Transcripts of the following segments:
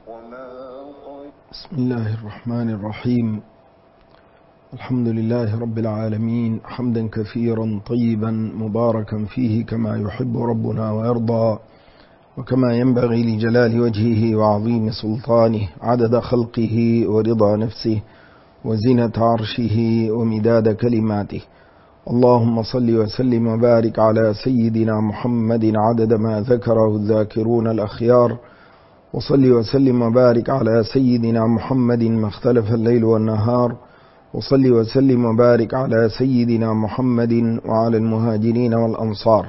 بسم الله الرحمن الرحيم. الحمد لله رب العالمين، حمدا كثيرا طيبا مباركا فيه كما يحب ربنا ويرضى، وكما ينبغي لجلال وجهه وعظيم سلطانه، عدد خلقه ورضا نفسه وزنة عرشه ومداد كلماته. اللهم صل وسلم وبارك على سيدنا محمد عدد ما ذكره الذاكرون الأخيار، وصل وسلم وبارك على سيدنا محمد ما اختلف الليل والنهار، وصل وسلم وبارك على سيدنا محمد وعلى المهاجرين والأنصار.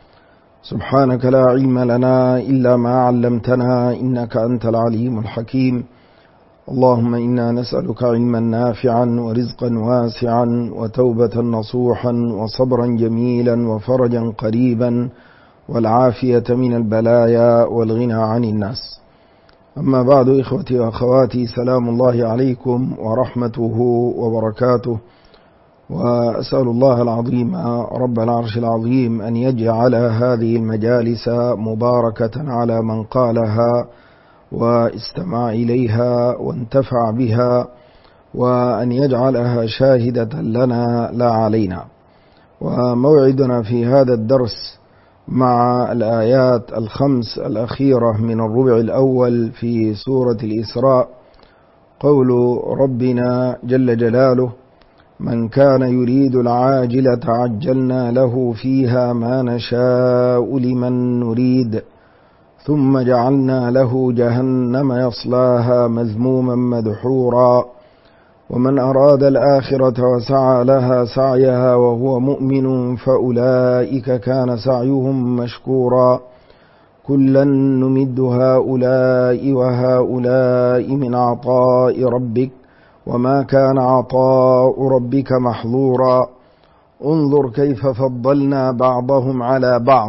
سبحانك لا علم لنا إلا ما علمتنا إنك أنت العليم الحكيم. اللهم إنا نسألك علما نافعا ورزقا واسعا وتوبة نصوحا وصبرا جميلا وفرجا قريبا والعافية من البلايا والغنى عن الناس. أما بعد، إخوتي وأخواتي، سلام الله عليكم ورحمته وبركاته. وأسأل الله العظيم رب العرش العظيم أن يجعل هذه المجالس مباركة على من قالها واستمع إليها وانتفع بها، وأن يجعلها شاهدة لنا لا علينا. وموعدنا في هذا الدرس مع الآيات الخمس الأخيرة من الربع الأول في سورة الإسراء، قول ربنا جل جلاله: من كان يريد العاجلة عجلنا له فيها ما نشاء لمن نريد ثم جعلنا له جهنم يصلاها مذموما مدحورا ومن أراد الآخرة وسعى لها سعيها وهو مؤمن فأولئك كان سعيهم مشكورا كلا نمد هؤلاء وهؤلاء من عطاء ربك وما كان عطاء ربك محظورا انظر كيف فضلنا بعضهم على بعض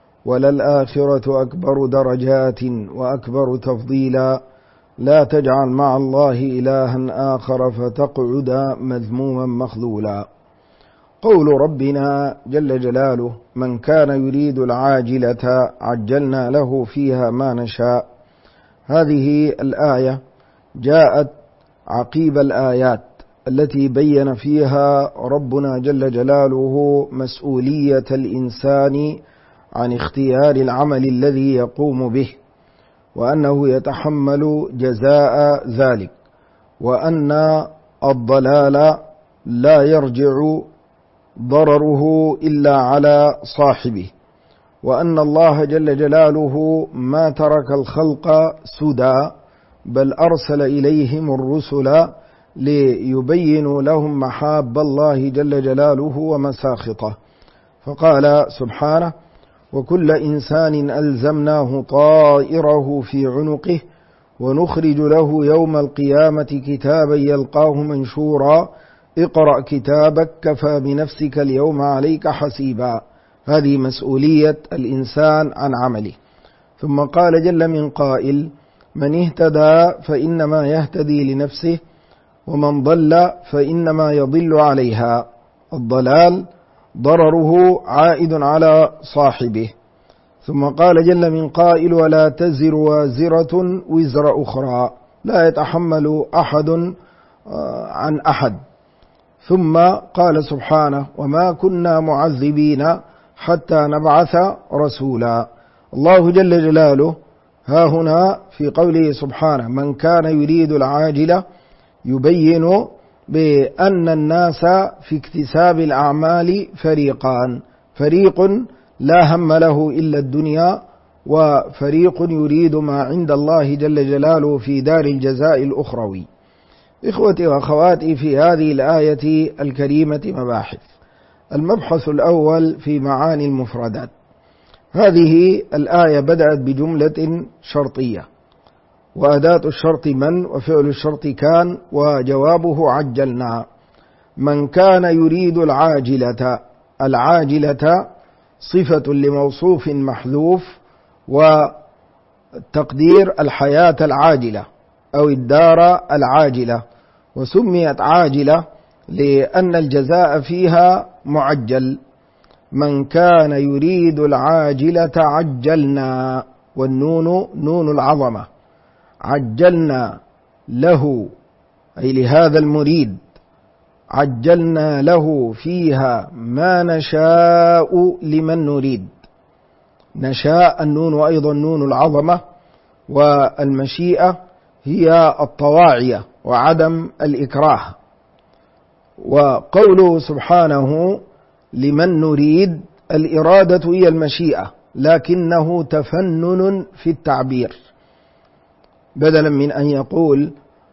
وللآخرة أكبر درجات وأكبر تفضيلا لا تجعل مع الله إلها آخر فتقعد مذموما مخذولا. قول ربنا جل جلاله: من كان يريد العاجلة عجلنا له فيها ما نشاء، هذه الآية جاءت عقيب الآيات التي بين فيها ربنا جل جلاله مسؤولية الإنسان عن اختيار العمل الذي يقوم به، وأنه يتحمل جزاء ذلك، وأن الضلال لا يرجع ضرره إلا على صاحبه، وأن الله جل جلاله ما ترك الخلق سدى، بل أرسل إليهم الرسل ليبينوا لهم محاب الله جل جلاله ومساخطه. فقال سبحانه: وكل إنسان ألزمناه طائره في عنقه ونخرج له يوم القيامة كتابا يلقاه منشورا اقرأ كتابك كفى بنفسك اليوم عليك حسيبا. هذه مسؤولية الإنسان عن عمله. ثم قال جل من قائل: من اهتدى فإنما يهتدي لنفسه ومن ضل فإنما يضل عليها. الضلال ضرره عائد على صاحبه. ثم قال جل من قائل: ولا تزر وازرة وزر أخرى، لا يتحمل أحد عن أحد. ثم قال سبحانه: وما كنا معذبين حتى نبعث رسولا. الله جل جلاله ها هنا في قوله سبحانه: من كان يريد العاجلة يبين بأن الناس في اكتساب الأعمال فريقان: فريق لا هم له إلا الدنيا، وفريق يريد ما عند الله جل جلاله في دار الجزاء الأخروي. إخوتي وأخواتي، في هذه الآية الكريمة مباحث. المبحث الأول في معاني المفردات. هذه الآية بدأت بجملة شرطية، وأداة الشرط من، وفعل الشرط كان، وجوابه عجلنا. من كان يريد العاجلة، العاجلة صفة لموصوف محذوف، والتقدير الحياة العاجلة أو الدار العاجلة، وسميت عاجلة لأن الجزاء فيها معجل. من كان يريد العاجلة عجلنا، والنون نون العظمة، عجلنا له أي لهذا المريد عجلنا له فيها ما نشاء لمن نريد. نشاء النون وأيضا نون العظمة، والمشيئة هي الطواعية وعدم الإكراه. وقوله سبحانه لمن نريد الإرادة هي المشيئة، لكنه تفنن في التعبير، بدلا من أن يقول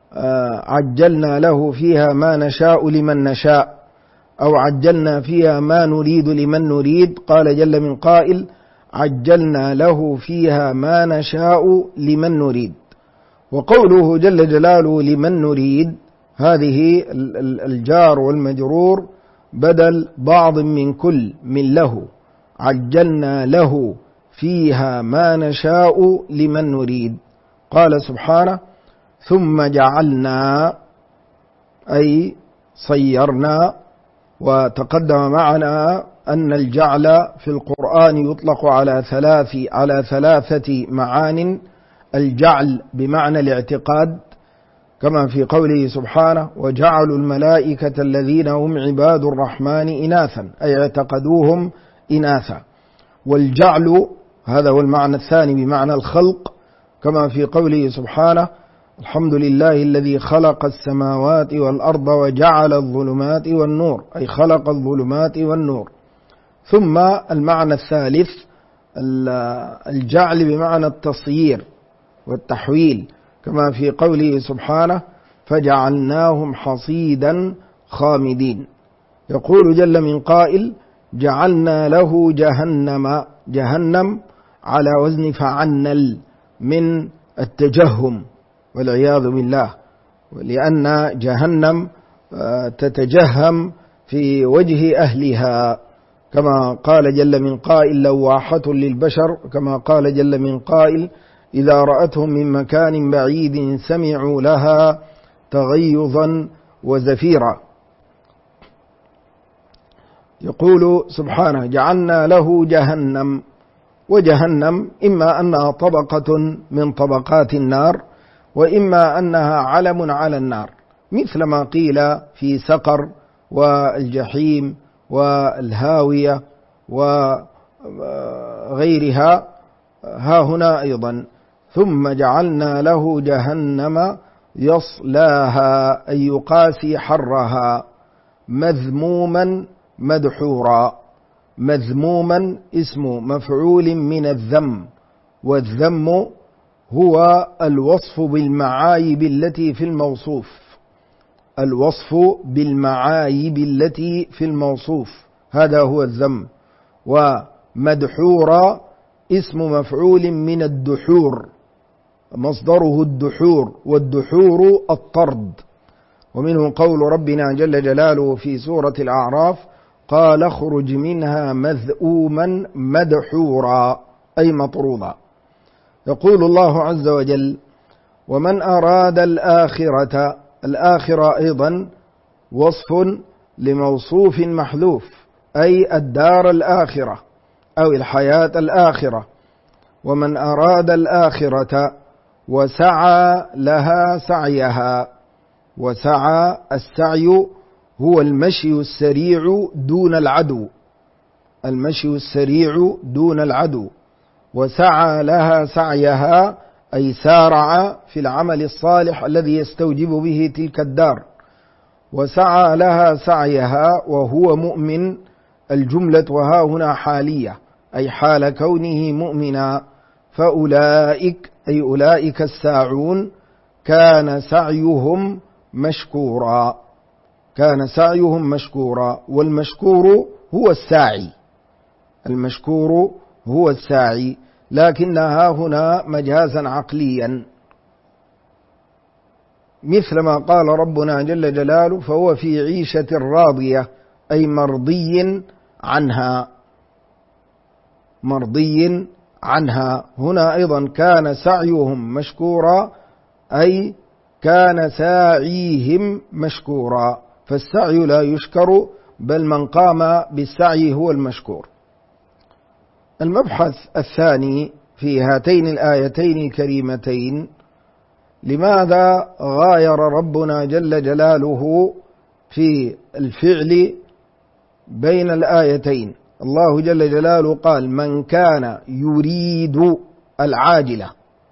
عجلنا له فيها ما نشاء لمن نشاء أو عجلنا فيها ما نريد لمن نريد، قال جل من قائل عجلنا له فيها ما نشاء لمن نريد. وقوله جل جلاله لمن نريد هذه الجار والمجرور بدل بعض من كل من له، عجلنا له فيها ما نشاء لمن نريد. قال سبحانه ثم جعلنا أي صيرنا. وتقدم معنا أن الجعل في القرآن يطلق على ثلاثة معان. الجعل بمعنى الاعتقاد، كما في قوله سبحانه وجعلوا الملائكة الذين هم عباد الرحمن إناثا أي اعتقدوهم إناثا. والجعل هذا هو المعنى الثاني بمعنى الخلق، كما في قوله سبحانه الحمد لله الذي خلق السماوات والأرض وجعل الظلمات والنور أي خلق الظلمات والنور. ثم المعنى الثالث الجعل بمعنى التصيير والتحويل، كما في قوله سبحانه فجعلناهم حصيدا خامدين. يقول جل من قائل جعلنا له جهنم على وزن فعنل من التجهم والعياذ بالله، لأن جهنم تتجهم في وجه أهلها، كما قال جل من قائل لواحة للبشر، كما قال جل من قائل إذا رأتهم من مكان بعيد سمعوا لها تغيظا وزفيرا. يقول سبحانه جعلنا له جهنم، وجهنم إما أنها طبقة من طبقات النار، وإما أنها علم على النار، مثل ما قيل في سقر والجحيم والهاوية وغيرها. ها هنا أيضا ثم جعلنا له جهنم يصلاها أي يقاسي حرها مذموما مدحورا. مذموما اسم مفعول من الذم، والذم هو الوصف بالمعايب التي في الموصوف، الوصف بالمعايب التي في الموصوف، هذا هو الذم. ومدحورا اسم مفعول من الدحور، مصدره الدحور، والدحور الطرد. ومنه قول ربنا جل جلاله في سورة الأعراف قال اخرج منها مذءوما مدحورا أي مطرودا. يقول الله عز وجل ومن أراد الآخرة، الآخرة أيضا وصف لموصوف محذوف أي الدار الآخرة أو الحياة الآخرة. ومن أراد الآخرة وسعى لها سعيها. وسعى السعي هو المشي السريع دون العدو، المشي السريع دون العدو. وسعى لها سعيها أي سارع في العمل الصالح الذي يستوجب به تلك الدار. وسعى لها سعيها وهو مؤمن، الجملة وها هنا حالية أي حال كونه مؤمنا. فأولئك أي أولئك الساعون كان سعيهم مشكورا، كان سعيهم مشكورا. والمشكور هو الساعي، المشكور هو الساعي، لكنها هنا مجازا عقليا، مثل ما قال ربنا جل جلاله فهو في عيشة راضية أي مرضي عنها، مرضي عنها. هنا أيضا كان سعيهم مشكورا أي كان ساعيهم مشكورا، فالسعي لا يشكر بل من قام بالسعي هو المشكور. المبحث الثاني في هاتين الآيتين الكريمتين لماذا غاير ربنا جل جلاله في الفعل بين الآيتين؟ الله جل جلاله قال من كان يريد العاجلة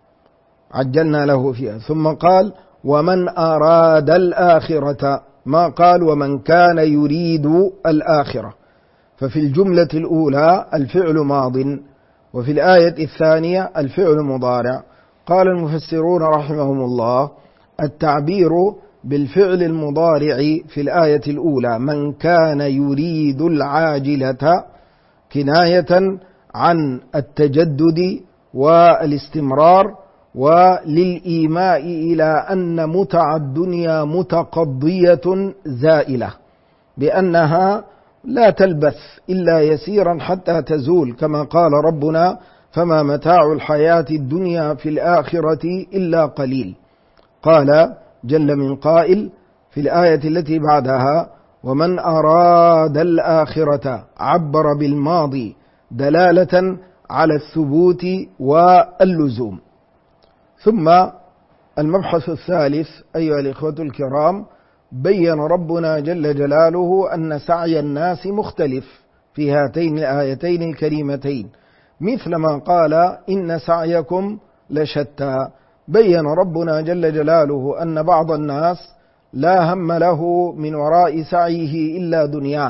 عجلنا له فيها، ثم قال ومن أراد الآخرة، ما قال ومن كان يريد الآخرة. ففي الجملة الأولى الفعل ماض، وفي الآية الثانية الفعل مضارع. قال المفسرون رحمهم الله التعبير بالفعل المضارع في الآية الأولى من كان يريد العاجلة كناية عن التجدد والاستمرار، وللإيماء إلى أن متع الدنيا متقضية زائلة، بأنها لا تلبث إلا يسيرا حتى تزول، كما قال ربنا فما متاع الحياة الدنيا في الآخرة إلا قليل. قال جل من قائل في الآية التي بعدها ومن أراد الآخرة، عبر بالماضي دلالة على الثبوت واللزوم. ثم المبحث الثالث أيها الإخوة الكرام، بين ربنا جل جلاله أن سعي الناس مختلف في هاتين الآيتين الكريمتين، مثل ما قال إن سعيكم لشتى. بين ربنا جل جلاله أن بعض الناس لا هم له من وراء سعيه إلا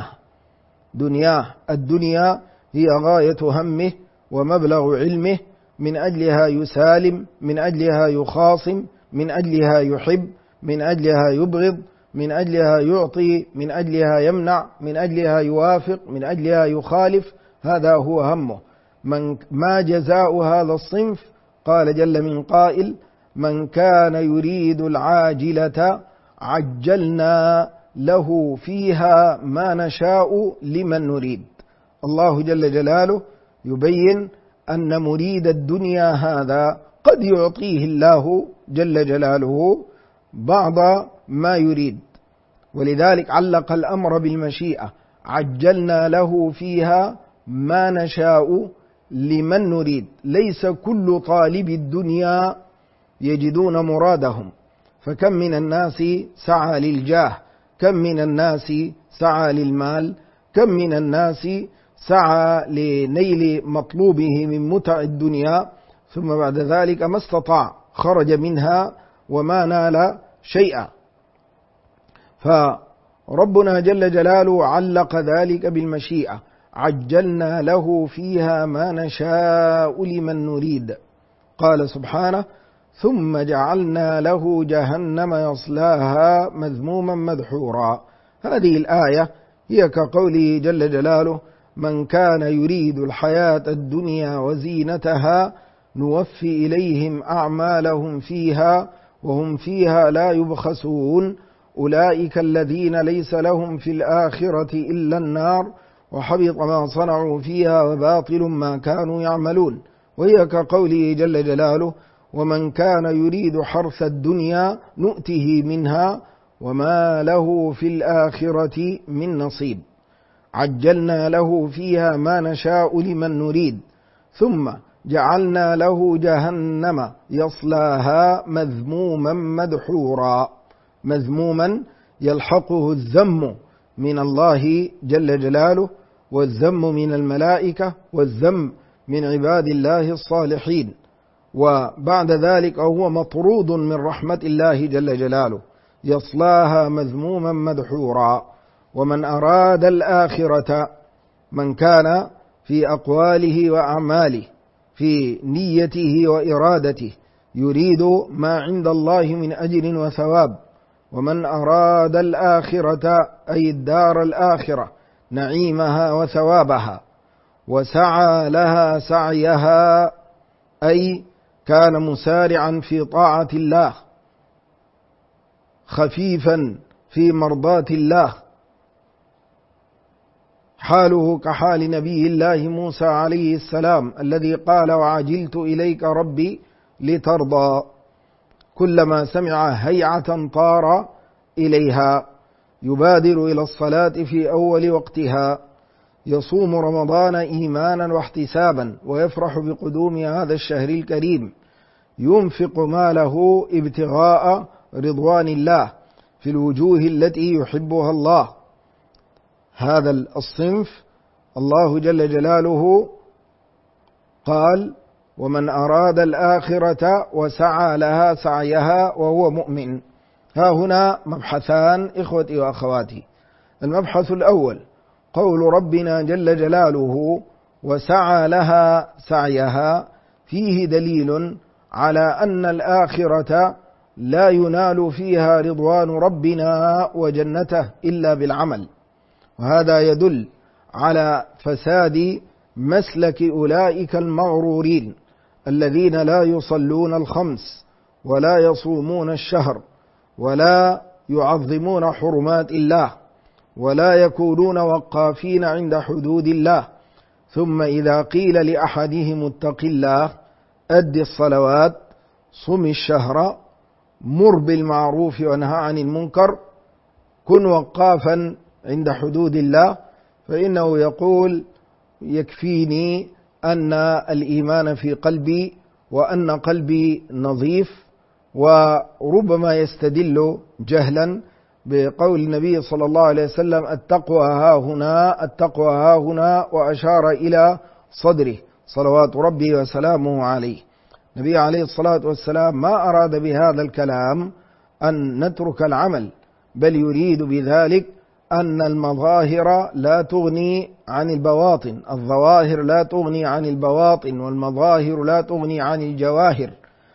دنياه. الدنيا هي غاية همه ومبلغ علمه، من أجلها يسالم، من أجلها يخاصم، من أجلها يحب، من أجلها يبغض، من أجلها يعطي، من أجلها يمنع، من أجلها يوافق، من أجلها يخالف. هذا هو همه. ما جزاء هذا الصنف؟ قال جل من قائل من كان يريد العاجلة عجلنا له فيها ما نشاء لمن نريد. الله جل جلاله يبين أن مريد الدنيا هذا قد يعطيه الله جل جلاله بعض ما يريد، ولذلك علق الأمر بالمشيئة، عجلنا له فيها ما نشاء لمن نريد. ليس كل طالب الدنيا يجدون مرادهم، فكم من الناس سعى للجاه، كم من الناس سعى للمال، كم من الناس سعى لنيل مطلوبه من متع الدنيا، ثم بعد ذلك ما استطاع، خرج منها وما نال شيئا. فربنا جل جلاله علق ذلك بالمشيئة، عجلنا له فيها ما نشاء لمن نريد. قال سبحانه ثم جعلنا له جهنم يصلاها مذموما مدحورا. هذه الآية هي كقوله جل جلاله من كان يريد الحياة الدنيا وزينتها نوفي إليهم أعمالهم فيها وهم فيها لا يبخسون أولئك الذين ليس لهم في الآخرة إلا النار وحبط ما صنعوا فيها وباطل ما كانوا يعملون. وهي كقوله جل جلاله ومن كان يريد حرث الدنيا نؤته منها وما له في الآخرة من نصيب. عجلنا له فيها ما نشاء لمن نريد ثم جعلنا له جهنم يصلاها مذموما مدحورا. مذموما يلحقه الذم من الله جل جلاله، والذم من الملائكة، والذم من عباد الله الصالحين، وبعد ذلك هو مطرود من رحمة الله جل جلاله. يصلاها مذموما مدحورا. ومن أراد الآخرة، من كان في أقواله وأعماله في نيته وإرادته يريد ما عند الله من أجر وثواب. ومن أراد الآخرة أي الدار الآخرة نعيمها وثوابها وسعى لها سعيها أي كان مسارعا في طاعة الله خفيفا في مرضاة الله، حاله كحال نبي الله موسى عليه السلام الذي قال وعجلت إليك ربي لترضى. كلما سمع هيعة طار إليها، يبادر إلى الصلاة في أول وقتها، يصوم رمضان إيمانا واحتسابا ويفرح بقدوم هذا الشهر الكريم، ينفق ماله ابتغاء رضوان الله في الوجوه التي يحبها الله. هذا الصنف الله جل جلاله قال: ومن أراد الآخرة وسعى لها سعيها وهو مؤمن. ها هنا مبحثان إخوتي وأخواتي. المبحث الأول قول ربنا جل جلاله: وسعى لها سعيها، فيه دليل على أن الآخرة لا ينال فيها رضوان ربنا وجنته إلا بالعمل، وهذا يدل على فساد مسلك أولئك المغرورين الذين لا يصلون الخمس ولا يصومون الشهر ولا يعظمون حرمات الله ولا يكونون وقافين عند حدود الله، ثم إذا قيل لأحدهم اتق الله أد الصلوات صم الشهر مر بالمعروف وانهى عن المنكر كن وقافا عند حدود الله، فإنه يقول: يكفيني أن الإيمان في قلبي وأن قلبي نظيف. وربما يستدل جهلا بقول النبي صلى الله عليه وسلم: التقوى ها هنا، التقوى ها هنا، وأشار إلى صدره صلوات ربي وسلامه عليه. النبي عليه الصلاة والسلام ما أراد بهذا الكلام أن نترك العمل، بل يريد بذلك أن المظاهر لا تغني عن البواطن، الظواهر لا تغني عن البواطن، والمظاهر لا تغني عن الجواهر.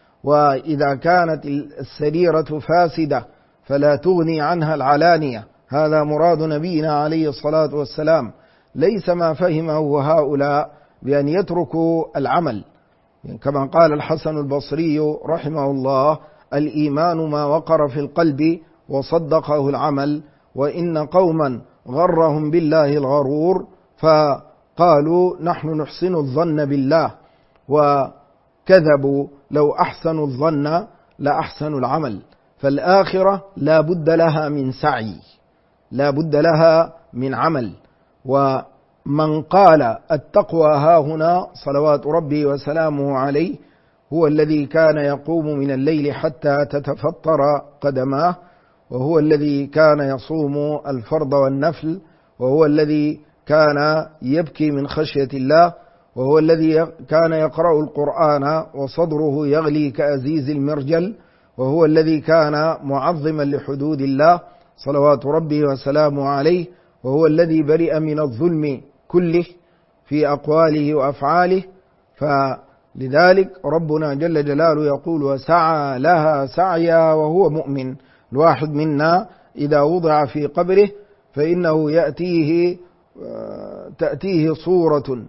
وإذا كانت السريرة فاسدة فلا تغني عنها العلانية. هذا مراد نبينا عليه الصلاة والسلام، ليس ما فهمه هؤلاء بأن يتركوا العمل. كما قال الحسن البصري رحمه الله: الإيمان ما وقر في القلب وصدقه العمل، وإن قوما غرهم بالله الغرور فقالوا نحن نحسن الظن بالله، وكذبوا لو أحسنوا الظن لأحسنوا العمل. فالآخرة لا بد لها من سعي، لا بد لها من عمل. ومن قال التقوى ها هنا صلوات ربي وسلامه عليه هو الذي كان يقوم من الليل حتى تتفطر قدماه، وهو الذي كان يصوم الفرض والنفل، وهو الذي كان يبكي من خشية الله، وهو الذي كان يقرأ القرآن وصدره يغلي كأزيز المرجل، وهو الذي كان معظما لحدود الله صلوات ربه وسلامه عليه، وهو الذي برئ من الظلم كله في أقواله وأفعاله. فلذلك ربنا جل جلاله يقول: وسعى لها سعيا وهو مؤمن. الواحد منا إذا وضع في قبره فإنه تأتيه صورة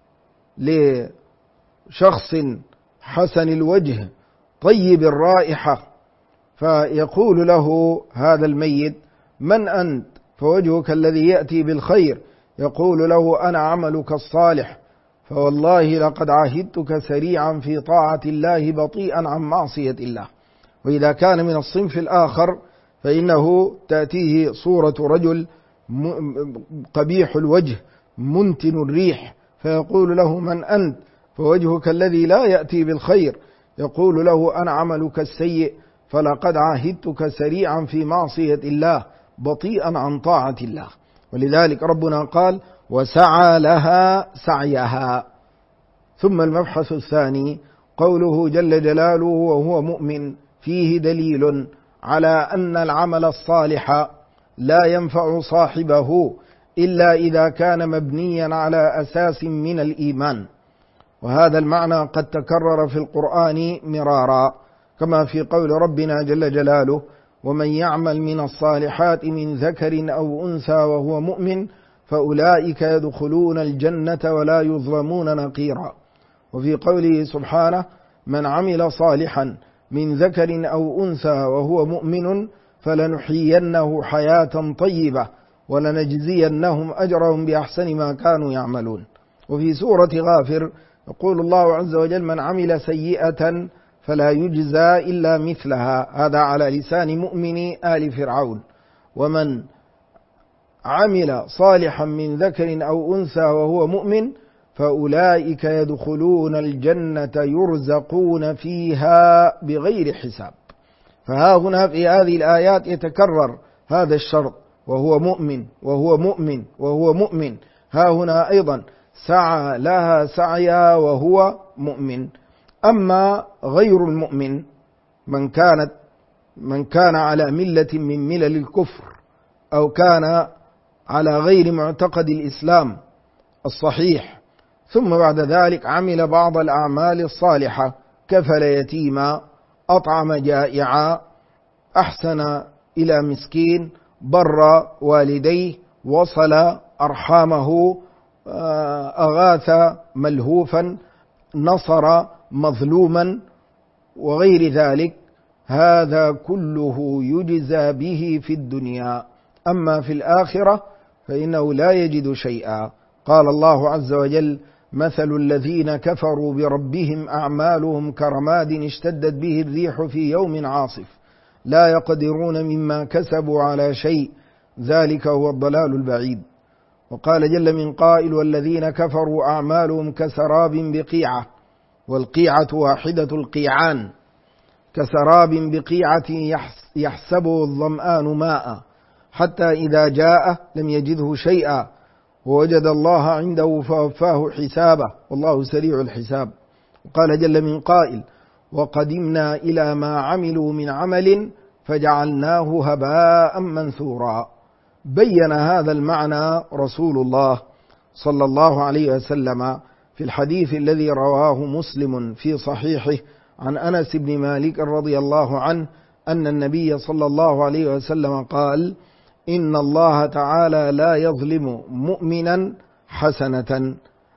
لشخص حسن الوجه طيب الرائحة، فيقول له هذا الميت: من أنت؟ فوجهك الذي يأتي بالخير. يقول له: أنا عملك الصالح، فوالله لقد عهدتك سريعا في طاعة الله بطيئا عن معصية الله. وإذا كان من الصنف الآخر فإنه تأتيه صورة رجل قبيح الوجه منتن الريح، فيقول له: من أنت؟ فوجهك الذي لا يأتي بالخير. يقول له: أنا عملك السيء، فلقد عهدتك سريعا في معصية الله بطيئا عن طاعة الله. ولذلك ربنا قال: وسعى لها سعيها. ثم المبحث الثاني قوله جل جلاله: وهو مؤمن، فيه دليل على أن العمل الصالح لا ينفع صاحبه إلا إذا كان مبنيا على أساس من الإيمان. وهذا المعنى قد تكرر في القرآن مرارا، كما في قول ربنا جل جلاله: ومن يعمل من الصالحات من ذكر أو أنثى وهو مؤمن فأولئك يدخلون الجنة ولا يظلمون نقيرا. وفي قوله سبحانه: من عمل صالحا من ذكر أو أنثى وهو مؤمن فلنحيينه حياة طيبة ولنجزينهم أجرهم بأحسن ما كانوا يعملون. وفي سورة غافر يقول الله عز وجل: من عمل سيئة فلا يجزى إلا مثلها. هذا على لسان مؤمن آل فرعون. ومن عمل صالحا من ذكر أو أنثى وهو مؤمن فأولئك يدخلون الجنة يرزقون فيها بغير حساب. فها هنا في هذه الآيات يتكرر هذا الشرط، وهو مؤمن وهو مؤمن وهو مؤمن. ها هنا أيضا سعى لها سعيا وهو مؤمن. أما غير المؤمن من كان على ملة من ملل الكفر، أو كان على غير معتقد الإسلام الصحيح، ثم بعد ذلك عمل بعض الأعمال الصالحة، كفل يتيما، أطعم جائعا، أحسن إلى مسكين، بر والديه، وصل أرحامه، أغاث ملهوفا، نصر مظلوما وغير ذلك، هذا كله يجزى به في الدنيا. أما في الآخرة فإنه لا يجد شيئا. قال الله عز وجل: مثل الذين كفروا بربهم أعمالهم كرماد اشتدت به الريح في يوم عاصف لا يقدرون مما كسبوا على شيء ذلك هو الضلال البعيد. وقال جل من قائل: والذين كفروا أعمالهم كسراب بقيعة، والقيعة واحدة القيعان، كسراب بقيعة يحسبه الظمآن ماء حتى إذا جاء لم يجده شيئا ووجد الله عنده فوفاه حسابه والله سريع الحساب. وقال جل من قائل: وقدمنا إلى ما عملوا من عمل فجعلناه هباء منثورا. بين هذا المعنى رسول الله صلى الله عليه وسلم في الحديث الذي رواه مسلم في صحيحه عن أنس بن مالك رضي الله عنه أن النبي صلى الله عليه وسلم قال: إن الله تعالى لا يظلم مؤمنا حسنة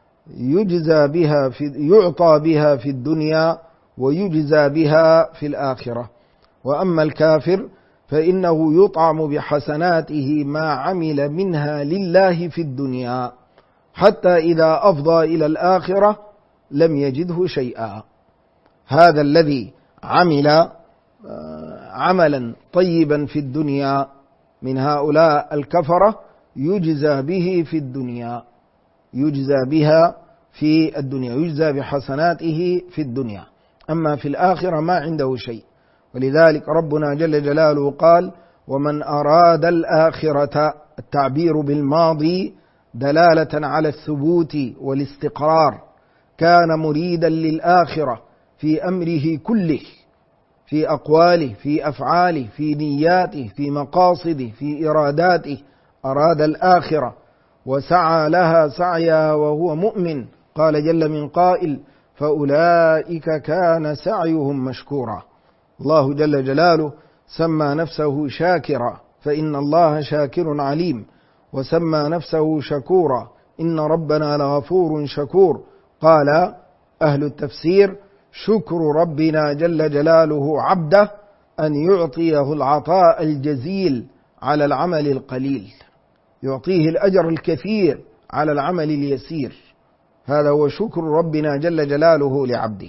يعطى بها في الدنيا ويجزى بها في الآخرة، وأما الكافر فإنه يطعم بحسناته ما عمل منها لله في الدنيا حتى إذا أفضى إلى الآخرة لم يجده شيئا. هذا الذي عمل عملا طيبا في الدنيا من هؤلاء الكفرة يجزى به في الدنيا، يجزى بها في الدنيا، يجزى بحسناته في الدنيا. أما في الآخرة ما عنده شيء. ولذلك ربنا جل جلاله قال: ومن أراد الآخرة، التعبير بالماضي دلالة على الثبوت والاستقرار، كان مريدا للآخرة في أمره كله، في أقواله، في أفعاله، في نياته، في مقاصده، في إراداته، أراد الآخرة وسعى لها سعيا وهو مؤمن. قال جل من قائل: فأولئك كان سعيهم مشكورا. الله جل جلاله سمى نفسه شاكرا، فإن الله شاكر عليم، وسمى نفسه شكورا، إن ربنا لغفور شكور. قال أهل التفسير: شكر ربنا جل جلاله عبده أن يعطيه العطاء الجزيل على العمل القليل، يعطيه الأجر الكثير على العمل اليسير. هذا هو شكر ربنا جل جلاله لعبده.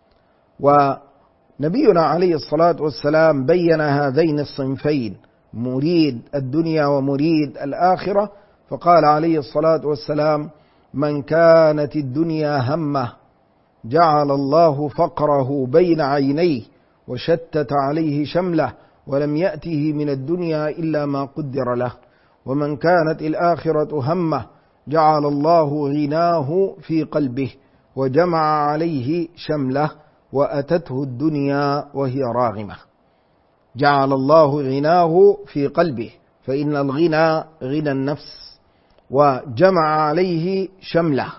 ونبينا عليه الصلاة والسلام بين هذين الصنفين، مريد الدنيا ومريد الآخرة، فقال عليه الصلاة والسلام: من كانت الدنيا همه جعل الله فقره بين عينيه وشتت عليه شمله ولم يأته من الدنيا إلا ما قدر له، ومن كانت الآخرة همه جعل الله غناه في قلبه وجمع عليه شمله وأتته الدنيا وهي راغمة. جعل الله غناه في قلبه، فإن الغنى غنى النفس، وجمع عليه شمله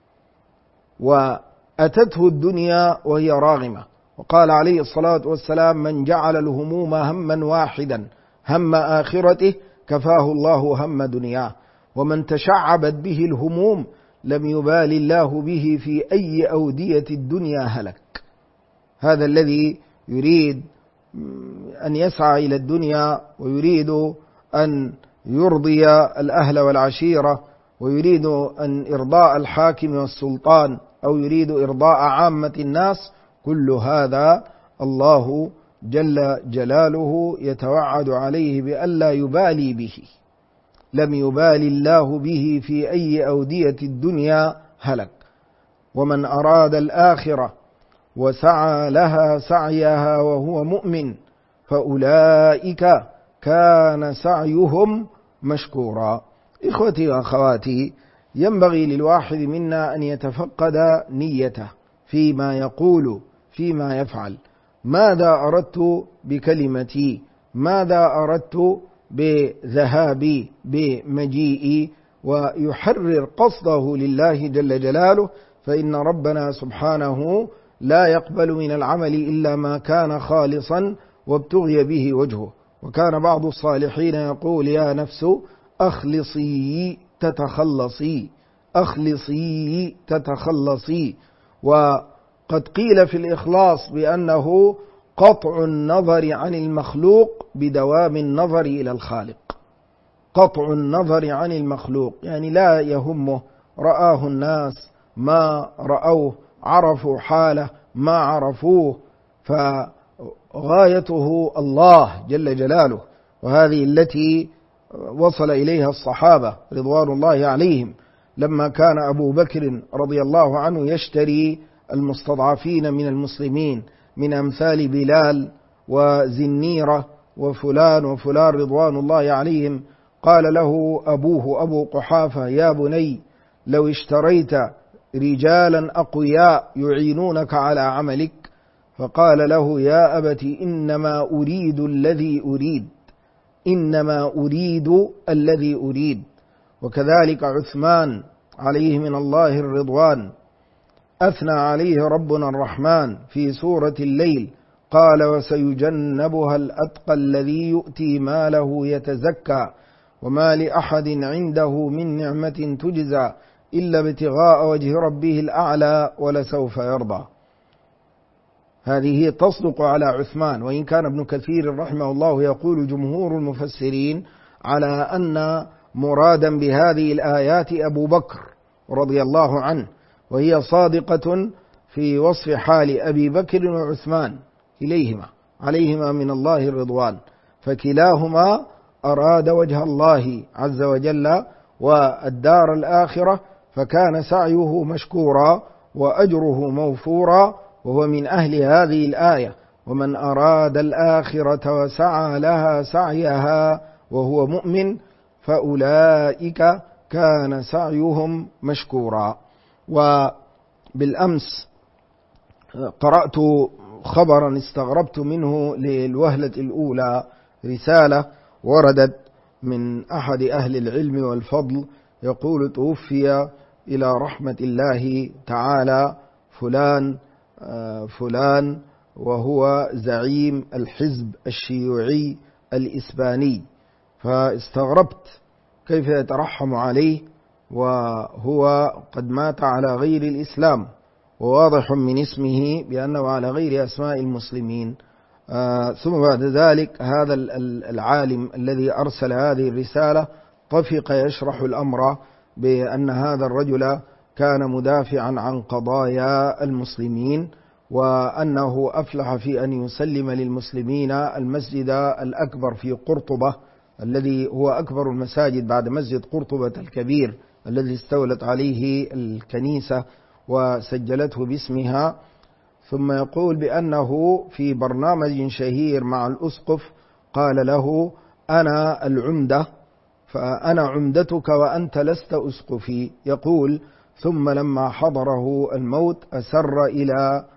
وأتته الدنيا وهي راغمة. وقال عليه الصلاة والسلام: من جعل الهموم هما واحدا هم آخرته كفاه الله هم دنياه، ومن تشعبت به الهموم لم يبال الله به في أي أودية الدنيا هلك. هذا الذي يريد أن يسعى إلى الدنيا، ويريد أن يرضي الأهل والعشيرة، ويريد أن إرضاء الحاكم والسلطان، أو يريد إرضاء عامة الناس، كل هذا الله جل جلاله يتوعد عليه بألا يبالي به. لم يبال الله به في أي أودية الدنيا هلك. ومن أراد الآخرة وسعى لها سعيها وهو مؤمن فأولئك كان سعيهم مشكورا. إخوتي وأخواتي، ينبغي للواحد منا أن يتفقد نيته فيما يقول، فيما يفعل. ماذا أردت بكلمتي؟ ماذا أردت بذهابي، بمجيئي؟ ويحرر قصده لله جل جلاله، فإن ربنا سبحانه لا يقبل من العمل إلا ما كان خالصا وابتغي به وجهه. وكان بعض الصالحين يقول: يا نفس أخلصي تتخلصي، أخلصي تتخلصي. وقد قيل في الإخلاص بأنه قطع النظر عن المخلوق بدوام النظر إلى الخالق. قطع النظر عن المخلوق يعني لا يهمه رآه الناس ما رأوه، عرفوا حاله ما عرفوه، فغايته الله جل جلاله. وهذه التي وصل إليها الصحابة رضوان الله عليهم، لما كان أبو بكر رضي الله عنه يشتري المستضعفين من المسلمين من أمثال بلال وزنيرة وفلان وفلان رضوان الله عليهم، قال له أبوه أبو قحافة: يا بني، لو اشتريت رجالا أقوياء يعينونك على عملك. فقال له: يا أبت إنما أريد الذي أريد، إنما أريد الذي أريد. وكذلك عثمان عليه من الله الرضوان أثنى عليه ربنا الرحمن في سورة الليل، قال: وسيجنبها الأتقى الذي يؤتي ماله يتزكى وما لأحد عنده من نعمة تجزى إلا ابتغاء وجه ربه الأعلى ولسوف يرضى. هذه تصدق على عثمان، وإن كان ابن كثير رحمه الله يقول جمهور المفسرين على أن مرادا بهذه الآيات أبو بكر رضي الله عنه، وهي صادقة في وصف حال أبي بكر وعثمان إليهما عليهما من الله الرضوان، فكلاهما أراد وجه الله عز وجل والدار الآخرة، فكان سعيه مشكورا وأجره موفورا، وهو من أهل هذه الآية: ومن أراد الآخرة وسعى لها سعيها وهو مؤمن فأولئك كان سعيهم مشكورا. وبالأمس قرأت خبرا استغربت منه للوهلة الأولى، رسالة وردت من أحد أهل العلم والفضل يقول: توفي إلى رحمة الله تعالى فلان فلان، وهو زعيم الحزب الشيوعي الإسباني. فاستغربت كيف يترحم عليه وهو قد مات على غير الإسلام، وواضح من اسمه بأنه على غير أسماء المسلمين. ثم بعد ذلك هذا العالم الذي أرسل هذه الرسالة طفق يشرح الأمر بأن هذا الرجل كان مدافعا عن قضايا المسلمين، وأنه أفلح في أن يسلم للمسلمين المسجد الأكبر في قرطبة، الذي هو أكبر المساجد بعد مسجد قرطبة الكبير الذي استولت عليه الكنيسة وسجلته باسمها. ثم يقول بأنه في برنامج شهير مع الأسقف قال له: أنا العمدة، فأنا عمدتك وأنت لست أسقفي. يقول: ثم لما حضره الموت أسر إلى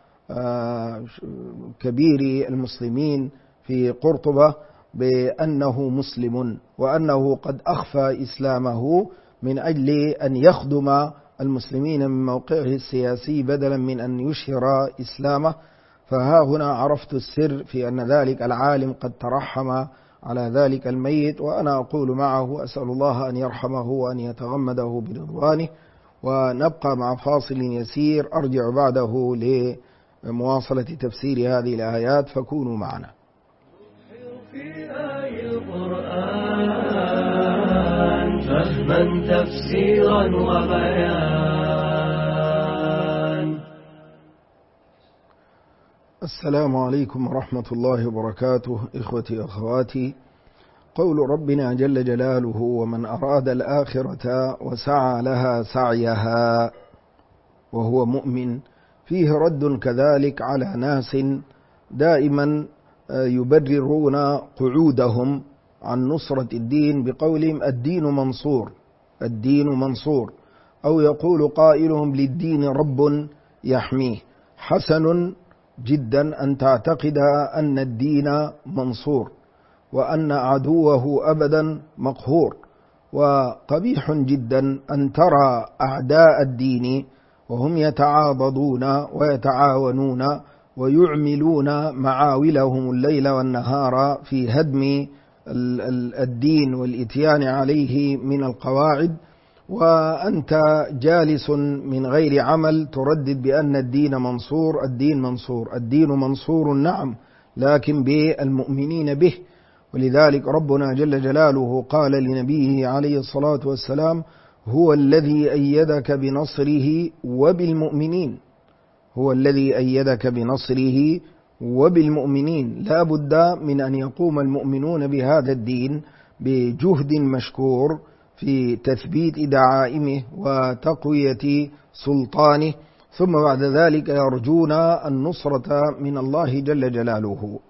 كبير المسلمين في قرطبة بأنه مسلم، وأنه قد أخفى إسلامه من أجل أن يخدم المسلمين من موقعه السياسي بدلا من أن يشهر إسلامه. فها هنا عرفت السر في أن ذلك العالم قد ترحم على ذلك الميت، وأنا أقول معه: أسأل الله أن يرحمه وأن يتغمده برضوانه. ونبقى مع فاصل يسير أرجع بعده لمواصلة تفسير هذه الآيات، فكونوا معنا. في آي القرآن فهما تفسيرا وبيان. السلام عليكم ورحمة الله وبركاته. إخوتي أخواتي، قول ربنا جل جلاله: ومن أراد الآخرة وسعى لها سعيها. وهو مؤمن، فيه رد كذلك على ناس دائما يبررون قعودهم عن نصرة الدين بقولهم الدين منصور، الدين منصور، أو يقول قائلهم للدين رب يحميه. حسن جدا أن تعتقد أن الدين منصور وأن عدوه أبدا مقهور، وقبيح جدا أن ترى أعداء الدين وهم يتعاضدون ويتعاونون ويعملون معاولهم الليل والنهار في هدم الدين والإتيان عليه من القواعد، وأنت جالس من غير عمل تردد بأن الدين منصور. الدين منصور، الدين منصور نعم، لكن بالمؤمنين به. ولذلك ربنا جل جلاله قال لنبيه عليه الصلاة والسلام: هو الذي أيدك بنصره وبالمؤمنين، هو الذي أيدك بنصره وبالمؤمنين. لا بد من أن يقوم المؤمنون بهذا الدين بجهد مشكور في تثبيت دعائمه وتقوية سلطانه، ثم بعد ذلك يرجون النصرة من الله جل جلاله.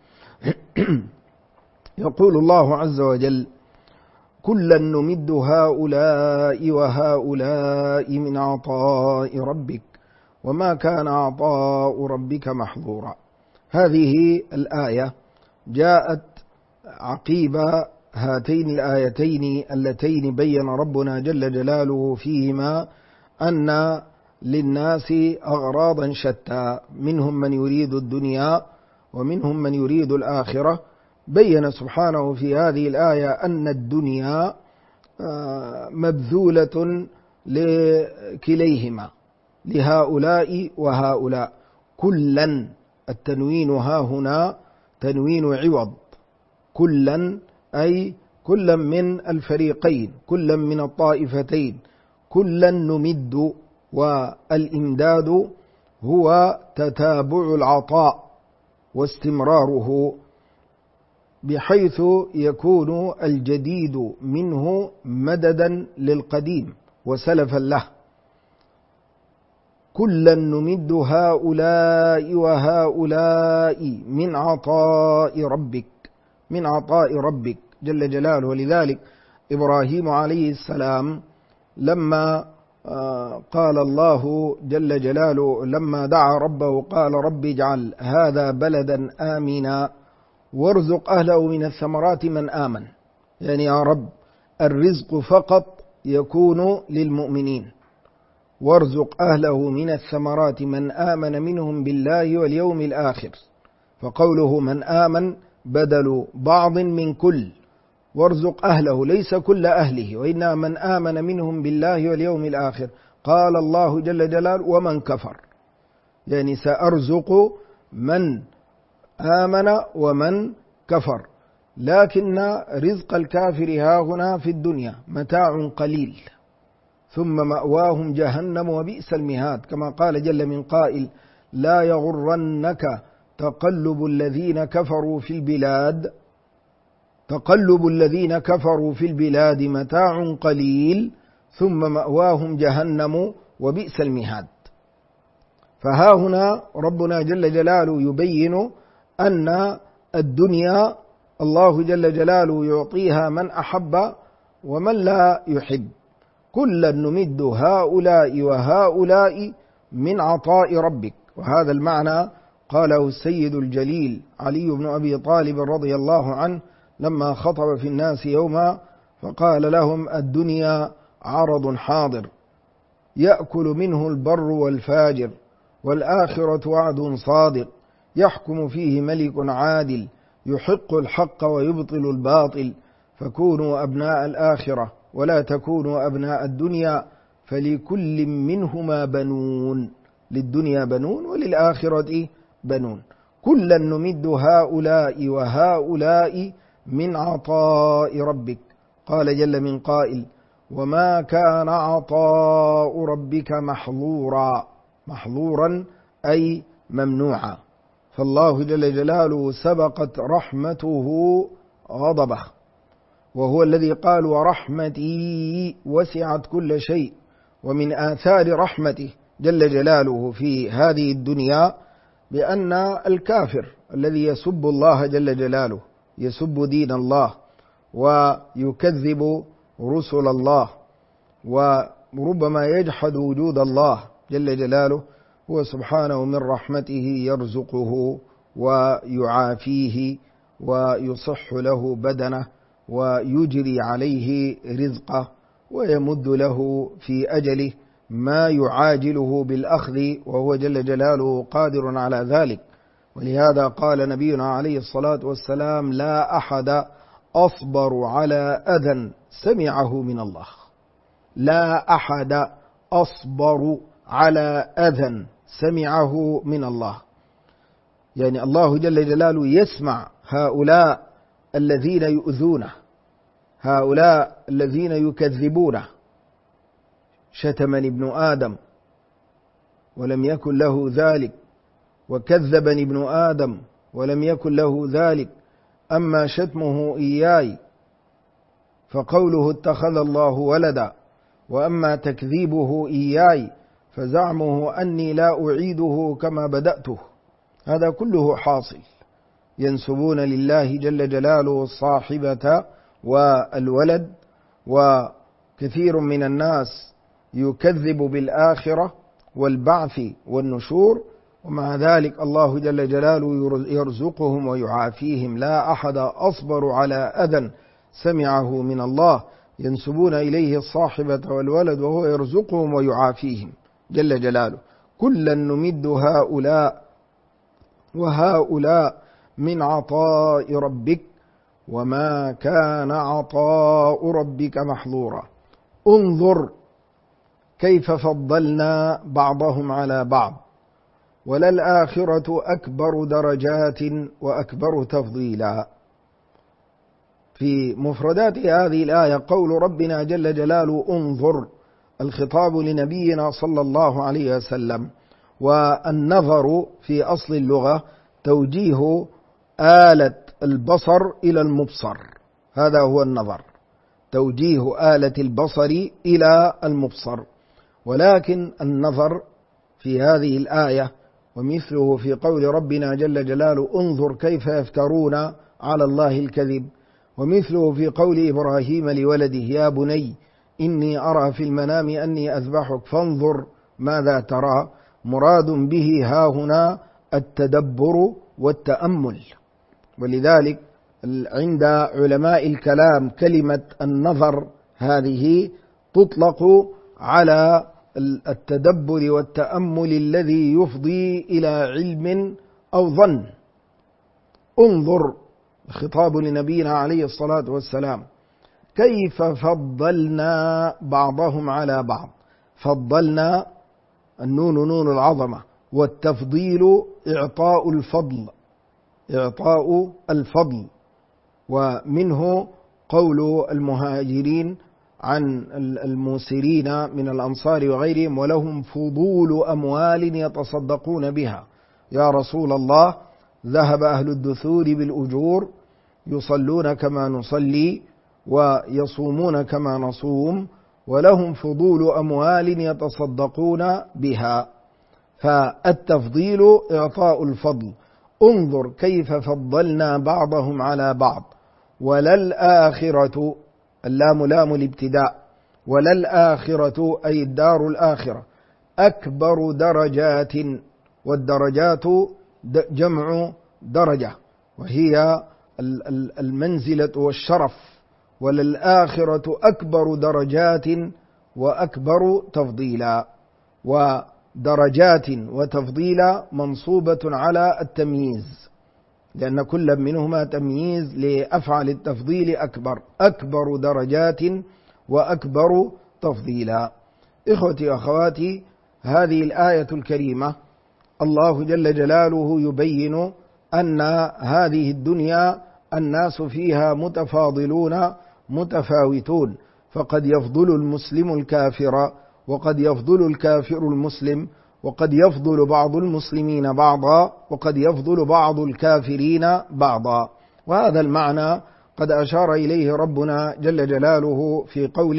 يقول الله عز وجل: كلا نمد هؤلاء وهؤلاء من عطاء ربك وما كان عطاء ربك محظورا. هذه الآية جاءت عقيب هاتين الآيتين اللتين بين ربنا جل جلاله فيهما أن للناس أغراضا شتى، منهم من يريد الدنيا ومنهم من يريد الآخرة. بين سبحانه في هذه الآية أن الدنيا مبذولة لكليهما، لهؤلاء وهؤلاء. كلا، التنوين ها هنا تنوين عوض، كلا أي كلا من الفريقين، كلا من الطائفتين. كلا نمد، والإمداد هو تتابع العطاء واستمراره، بحيث يكون الجديد منه مددا للقديم وسلفا له. كلا نمد هؤلاء وهؤلاء من عطاء ربك، من عطاء ربك جل جلاله. ولذلك إبراهيم عليه السلام لما قال الله جل جلاله، لما دعا ربه قال: رب اجعل هذا بلدا آمنا وارزق أهله من الثمرات من آمن. يعني يا رب الرزق فقط يكون للمؤمنين، وارزق أهله من الثمرات من آمن منهم بالله واليوم الآخر. فقوله من آمن بدل بعض من كل، وارزق أهله ليس كل أهله، وإنما من آمن منهم بالله واليوم الآخر. قال الله جل جلاله: ومن كفر، يعني سأرزق من آمن ومن كفر. لكن رزق الكافر ها هنا في الدنيا متاع قليل، ثم مأواهم جهنم وبئس المهاد، كما قال جل من قائل: لا يغرنك تقلب الذين كفروا في البلاد، تقلب الذين كفروا في البلاد متاع قليل ثم مأواهم جهنم وبئس المهاد. فها هنا ربنا جل جلاله يبين أن الدنيا الله جل جلاله يعطيها من أحب ومن لا يحب. كلا نمد هؤلاء وهؤلاء من عطاء ربك. وهذا المعنى قاله السيد الجليل علي بن أبي طالب رضي الله عنه لما خطب في الناس يوما، فقال لهم: الدنيا عرض حاضر يأكل منه البر والفاجر، والآخرة وعد صادق يحكم فيه ملك عادل، يحق الحق ويبطل الباطل، فكونوا أبناء الآخرة ولا تكونوا أبناء الدنيا، فلكل منهما بنون، للدنيا بنون وللآخرة بنون. كلا نمد هؤلاء وهؤلاء من عطاء ربك. قال جل من قائل: وما كان عطاء ربك محظورا، محظورا أي ممنوعا. فالله جل جلاله سبقت رحمته غضبه، وهو الذي قال: ورحمتي وسعت كل شيء. ومن آثار رحمته جل جلاله في هذه الدنيا بأن الكافر الذي يسب الله جل جلاله، يسب دين الله ويكذب رسل الله وربما يجحد وجود الله جل جلاله، هو سبحانه من رحمته يرزقه ويعافيه ويصح له بدنه ويجري عليه رزقه ويمد له في أجله ما يعاجله بالأخذ، وهو جل جلاله قادر على ذلك. ولهذا قال نبينا عليه الصلاة والسلام: لا أحد أصبر على أذى سمعه من الله. لا أحد أصبر على أذى سمعه من الله، يعني الله جل جلاله يسمع هؤلاء الذين يؤذونه، هؤلاء الذين يكذبونه. شتمني ابن آدم ولم يكن له ذلك، وكذبني ابن آدم ولم يكن له ذلك، أما شتمه إياي فقوله اتخذ الله ولدا، وأما تكذيبه إياي فزعمه أني لا أعيده كما بدأته. هذا كله حاصل. ينسبون لله جل جلاله الصاحبة والولد، وكثير من الناس يكذب بالآخرة والبعث والنشور، ومع ذلك الله جل جلاله يرزقهم ويعافيهم. لا أحد أصبر على أذى سمعه من الله، ينسبون إليه الصاحبة والولد وهو يرزقهم ويعافيهم جل جلاله. كلا نمد هؤلاء وهؤلاء من عطاء ربك وما كان عطاء ربك محظورا. انظر كيف فضلنا بعضهم على بعض وللآخرة أكبر درجات وأكبر تفضيلا. في مفردات هذه الآية قول ربنا جل جلاله انظر، الخطاب لنبينا صلى الله عليه وسلم. والنظر في أصل اللغة توجيه آلة البصر إلى المبصر، هذا هو النظر، توجيه آلة البصر إلى المبصر. ولكن النظر في هذه الآية ومثله في قول ربنا جل جلاله انظر كيف يفترون على الله الكذب، ومثله في قول إبراهيم لولده يا بني إني أرى في المنام أني أذبحك فانظر ماذا ترى. مراد به هاهنا التدبر والتأمل. ولذلك عند علماء الكلام كلمة النظر هذه تطلق على التدبر والتأمل الذي يفضي إلى علم أو ظن. انظر، خطاب لنبينا عليه الصلاة والسلام، كيف فضلنا بعضهم على بعض. فضلنا، النون نون العظمة، والتفضيل إعطاء الفضل، إعطاء الفضل. ومنه قول المهاجرين عن الموسرين من الأنصار وغيرهم ولهم فضول أموال يتصدقون بها. يا رسول الله، ذهب أهل الدثور بالأجور يصلون كما نصلي ويصومون كما نصوم، ولهم فضول أموال يتصدقون بها. فالتفضيل إعطاء الفضل. انظر كيف فضلنا بعضهم على بعض. وللآخرة، اللام لام الابتداء، وللآخرة أي الدار الآخرة، أكبر درجات، والدرجات جمع درجة وهي المنزلة والشرف. وللآخرة أكبر درجات وأكبر تفضيلا. ودرجات وتفضيلا منصوبة على التمييز، لأن كل منهما تمييز لأفعل التفضيل أكبر. أكبر درجات وأكبر تفضيلا. إخوتي وأخواتي، هذه الآية الكريمة الله جل جلاله يبين أن هذه الدنيا الناس فيها متفاضلون متفاوتون، فقد يفضل المسلم الكافر، وقد يفضل الكافر المسلم، وقد يفضل بعض المسلمين بعضا، وقد يفضل بعض الكافرين بعضا. وهذا المعنى قد أشار إليه ربنا جل جلاله في قوله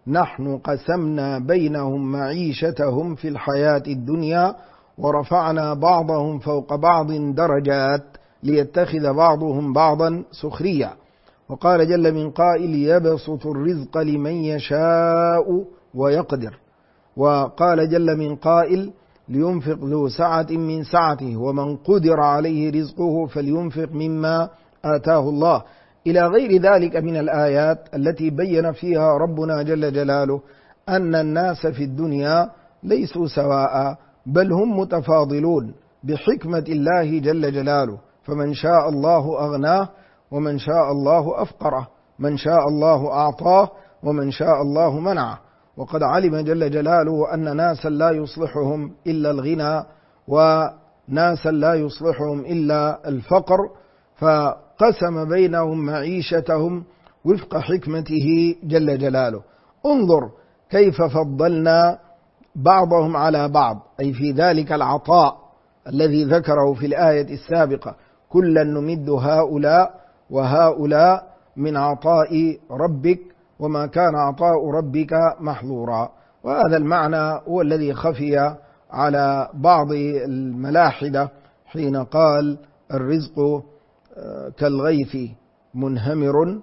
نحن قسمنا بينهم معيشتهم في الحياة الدنيا ورفعنا بعضهم فوق بعض درجات ليتخذ بعضهم بعضا سخريا. وقال جل من قائل يبسط الرزق لمن يشاء ويقدر. وقال جل من قائل لينفق ذو سعة من سعته ومن قدر عليه رزقه فلينفق مما آتاه الله، إلى غير ذلك من الآيات التي بين فيها ربنا جل جلاله أن الناس في الدنيا ليسوا سواء، بل هم متفاضلون بحكمة الله جل جلاله، فمن شاء الله أغناه ومن شاء الله أفقره، من شاء الله أعطاه ومن شاء الله منعه. وقد علم جل جلاله أن ناسا لا يصلحهم إلا الغنى وناسا لا يصلحهم إلا الفقر، فقسم بينهم معيشتهم وفق حكمته جل جلاله. انظر كيف فضلنا بعضهم على بعض، أي في ذلك العطاء الذي ذكره في الآية السابقة، كلا نمد هؤلاء وهؤلاء من عطاء ربك وما كان عطاء ربك محظورا. وهذا المعنى هو الذي خفي على بعض الملاحدة حين قال الرزق كالغيث منهمر.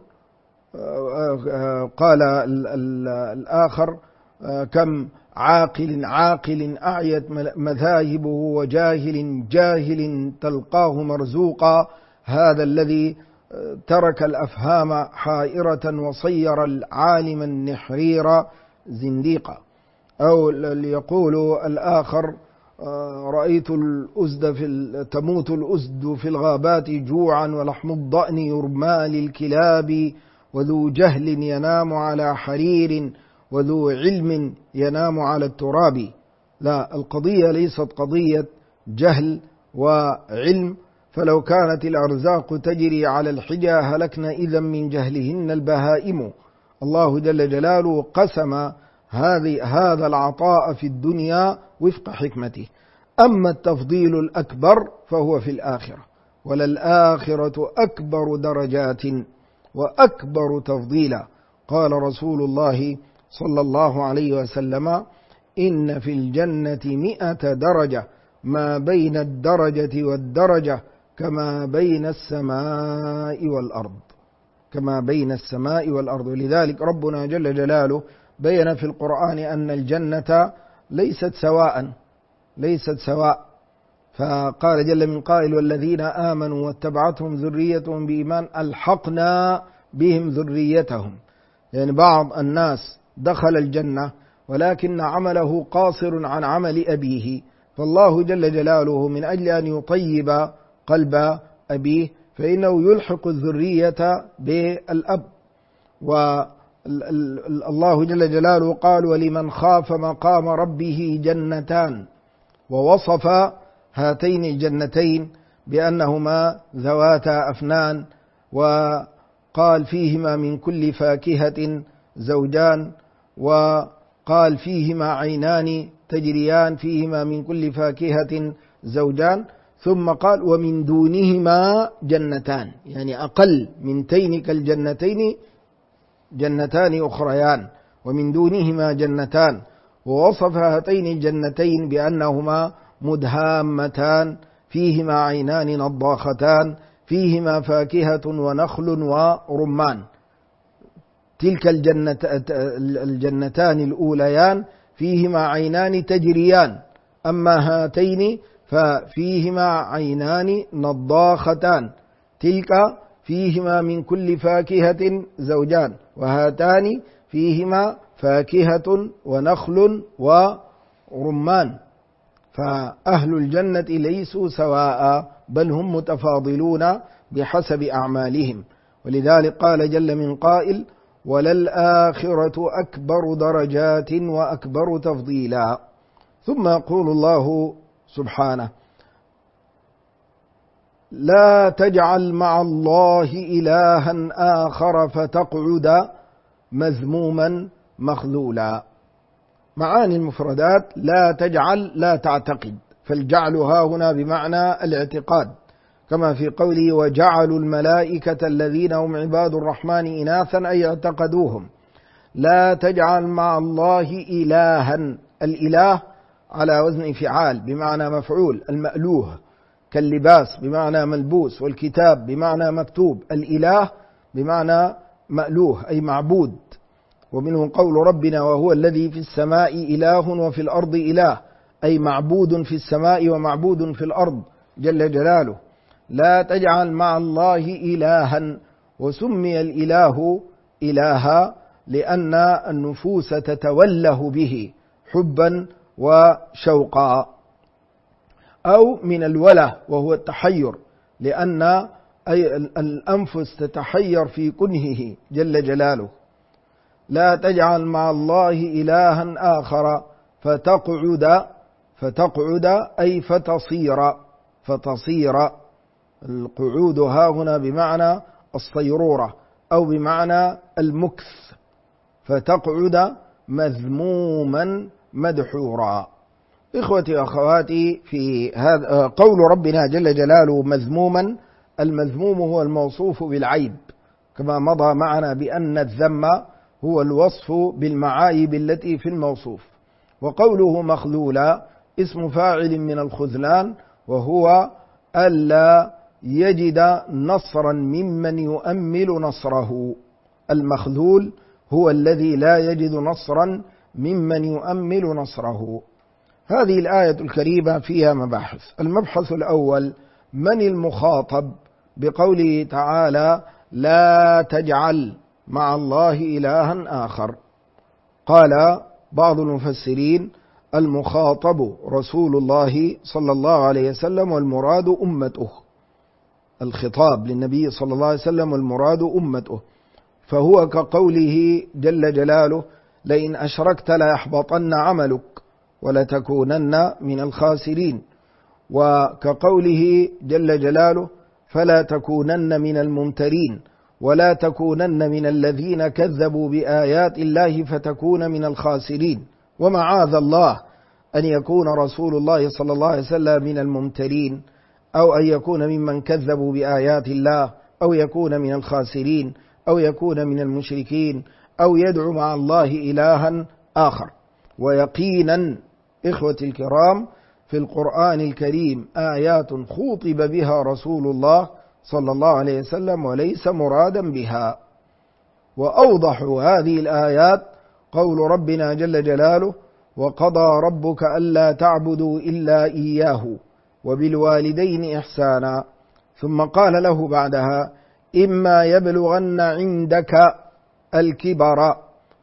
قال الآخر كم عاقل أعيت مذاهبه وجاهل جاهل تلقاه مرزوقا، هذا الذي ترك الأفهام حائرة وصير العالم النحرير زنديقا. أو يقول الآخر رأيت الأسد تموت الأسد في الغابات جوعا ولحم الضأن يرمى للكلاب، وذو جهل ينام على حرير وذو علم ينام على التراب. لا، القضية ليست قضية جهل وعلم، فلو كانت الأرزاق تجري على الحجى هلكنا إذا من جهلهن البهائم. الله جل جلاله قسم هذا العطاء في الدنيا وفق حكمته. أما التفضيل الأكبر فهو في الآخرة، وللآخرة أكبر درجات وأكبر تفضيلا. قال رسول الله صلى الله عليه وسلم إن في الجنة 100 درجة ما بين الدرجة والدرجة كما بين السماء والأرض، كما بين السماء والأرض. ولذلك ربنا جل جلاله بين في القرآن أن الجنة ليست سواء، فقال جل من قائل والذين آمنوا واتبعتهم ذريتهم بإيمان ألحقنا بهم ذريتهم. يعني بعض الناس دخل الجنة ولكن عمله قاصر عن عمل أبيه، فالله جل جلاله من أجل أن يطيب قلب أبيه فإنه يلحق الذرية بالأب. والله جل جلاله قال ولمن خاف مقام ربه جنتان، ووصف هاتين الجنتين بأنهما ذواتا أفنان، وقال فيهما من كل فاكهة زوجان، وقال فيهما عينان تجريان فيهما من كل فاكهة زوجان، ثم قال ومن دونهما جنتان، يعني أقل من تينك الجنتين جنتان أخريان، ومن دونهما جنتان. ووصف هاتين الجنتين بأنهما مدهامتان فيهما عينان نضاختان فيهما فاكهة ونخل ورمان. تلك الجنتان الأوليان فيهما عينان تجريان، أما هاتين ففيهما عينان نضاختان، تلك فيهما من كل فاكهة زوجان، وهاتان فيهما فاكهة ونخل ورمان. فأهل الجنة ليسوا سواء بل هم متفاضلون بحسب أعمالهم. ولذلك قال جل من قائل وللآخرة أكبر درجات وأكبر تفضيلا. ثم يقول الله سبحانه لا تجعل مع الله إلها آخر فتقعد مذموما مخذولا. معاني المفردات لا تجعل لا تعتقد، فالجعل ها هنا بمعنى الاعتقاد، كما في قوله وجعلوا الملائكة الذين هم عباد الرحمن إناثا أي اعتقدوهم. لا تجعل مع الله إلها. الإله على وزن فعال بمعنى مفعول، المألوه كاللباس بمعنى ملبوس، والكتاب بمعنى مكتوب. الإله بمعنى مألوه أي معبود، ومنه قول ربنا وهو الذي في السماء إله وفي الأرض إله، أي معبود في السماء ومعبود في الأرض جل جلاله. لا تجعل مع الله إلها. وسمي الإله إلها لأن النفوس تتوله به حبا وشوقا، أو من الوله وهو التحير، لأن الأنفس تتحير في كنهه جل جلاله. لا تجعل مع الله إلها آخر فتقعد أي فتصير. القعود ها هنا بمعنى الصيرورة أو بمعنى المكث، فتقعد مذموما مدحورا. إخوتي وأخواتي، في هذا قول ربنا جل جلاله مذموما، المذموم هو الموصوف بالعيب، كما مضى معنا بأن الذم هو الوصف بالمعايب التي في الموصوف. وقوله مخذولا اسم فاعل من الخذلان، وهو ألا يجد نصرا ممن يؤمل نصره. المخذول هو الذي لا يجد نصرا ممن يؤمل نصره. هذه الآية الكريمة فيها مباحث. المبحث الأول: من المخاطب بقوله تعالى لا تجعل مع الله إلها آخر؟ قال بعض المفسرين: المخاطب رسول الله صلى الله عليه وسلم والمراد أمته. الخطاب للنبي صلى الله عليه وسلم والمراد أمته، فهو كقوله جل جلاله لئن أشركت ليحبطن عملك ولتكونن من الخاسرين، وكقوله جل جلاله فلا تكونن من الممترين ولا تكونن من الذين كذبوا بآيات الله فتكون من الخاسرين. ومعاذ الله أن يكون رسول الله صلى الله عليه وسلم من الممترين، أو أن يكون ممن كذبوا بآيات الله، أو يكون من الخاسرين، أو يكون من المشركين، أو يدعو مع الله إلها آخر. ويقينا إخوتي الكرام، في القرآن الكريم آيات خوطب بها رسول الله صلى الله عليه وسلم وليس مرادا بها. وأوضح هذه الآيات قول ربنا جل جلاله وقضى ربك ألا تعبدوا إلا إياه وبالوالدين إحسانا، ثم قال له بعدها إما يبلغن عندك الكبر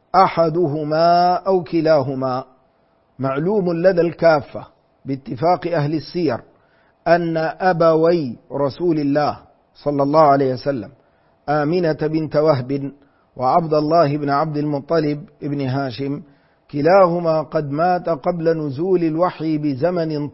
أحدهما أو كلاهما. معلوم لدى الكافة باتفاق أهل السير أن أبوي رسول الله صلى الله عليه وسلم آمنة بنت وهب وعبد الله بن عبد المطلب بن هاشم كلاهما قد مات قبل نزول الوحي بزمن